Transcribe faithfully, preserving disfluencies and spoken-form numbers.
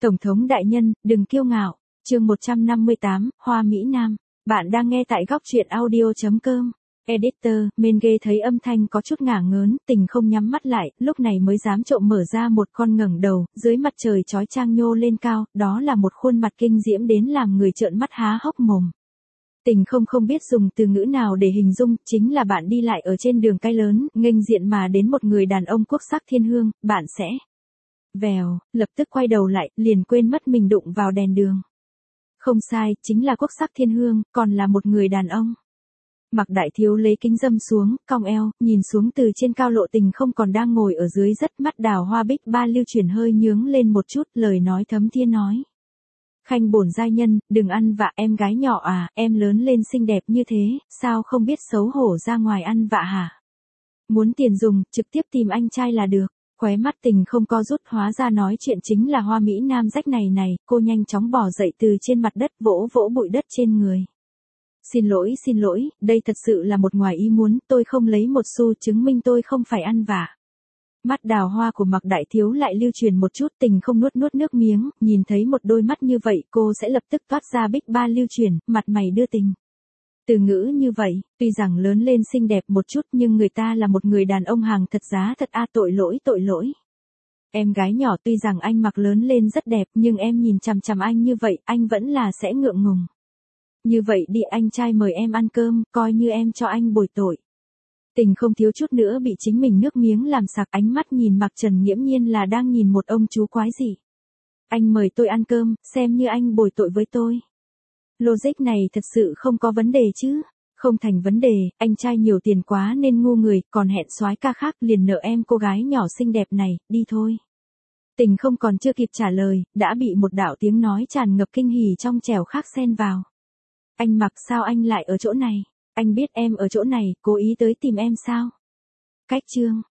Tổng thống đại nhân, đừng kiêu ngạo. Chương một trăm năm mươi tám, Hoa Mỹ Nam. Bạn đang nghe tại góc truyện audio chấm com. Editor, Menge thấy âm thanh có chút ngả ngớn, Tình không nhắm mắt lại, lúc này mới dám trộm mở ra một con ngẩng đầu, dưới mặt trời chói chang nhô lên cao, đó là một khuôn mặt kinh diễm đến làm người trợn mắt há hốc mồm. Tình không không biết dùng từ ngữ nào để hình dung, chính là bạn đi lại ở trên đường cái lớn, nghênh diện mà đến một người đàn ông quốc sắc thiên hương, bạn sẽ vèo, lập tức quay đầu lại, liền quên mất mình đụng vào đèn đường. Không sai, chính là quốc sắc thiên hương, còn là một người đàn ông. Mạc Đại Thiếu lấy kính dâm xuống, cong eo, nhìn xuống từ trên cao Lộ Tình không còn đang ngồi ở dưới rất mắt đào hoa bích ba lưu chuyển hơi nhướng lên một chút, lời nói thấm thiên nói. Khanh bổn giai nhân, đừng ăn vạ em gái nhỏ à, em lớn lên xinh đẹp như thế, sao không biết xấu hổ ra ngoài ăn vạ hả? Muốn tiền dùng, trực tiếp tìm anh trai là được. Khóe mắt Tình không co rút, hóa ra nói chuyện chính là Hoa Mỹ Nam rách này này, cô nhanh chóng bò dậy từ trên mặt đất vỗ vỗ bụi đất trên người. Xin lỗi xin lỗi, đây thật sự là một ngoài ý muốn, tôi không lấy một xu chứng minh tôi không phải ăn vạ. Mắt đào hoa của Mạc Đại Thiếu lại lưu truyền một chút, Tình không nuốt nuốt nước miếng, nhìn thấy một đôi mắt như vậy cô sẽ lập tức toát ra bích ba lưu truyền, mặt mày đưa tình. Từ ngữ như vậy, tuy rằng lớn lên xinh đẹp một chút nhưng người ta là một người đàn ông hàng thật giá thật a tội lỗi tội lỗi. Em gái nhỏ tuy rằng anh mặc lớn lên rất đẹp nhưng em nhìn chằm chằm anh như vậy anh vẫn là sẽ ngượng ngùng. Như vậy đi anh trai mời em ăn cơm, coi như em cho anh bồi tội. Tình không thiếu chút nữa bị chính mình nước miếng làm sặc, ánh mắt nhìn Mạc Trần nghiễm nhiên là đang nhìn một ông chú quái gì. Anh mời tôi ăn cơm, xem như anh bồi tội với tôi. Logic này thật sự không có vấn đề chứ. Không thành vấn đề, anh trai nhiều tiền quá nên ngu người, còn hẹn soái ca khác liền nợ em cô gái nhỏ xinh đẹp này, đi thôi. Tình không còn chưa kịp trả lời, đã bị một đạo tiếng nói tràn ngập kinh hỉ trong trẻo khác xen vào. Anh Mặc sao anh lại ở chỗ này? Anh biết em ở chỗ này, cố ý tới tìm em sao? Cách chương,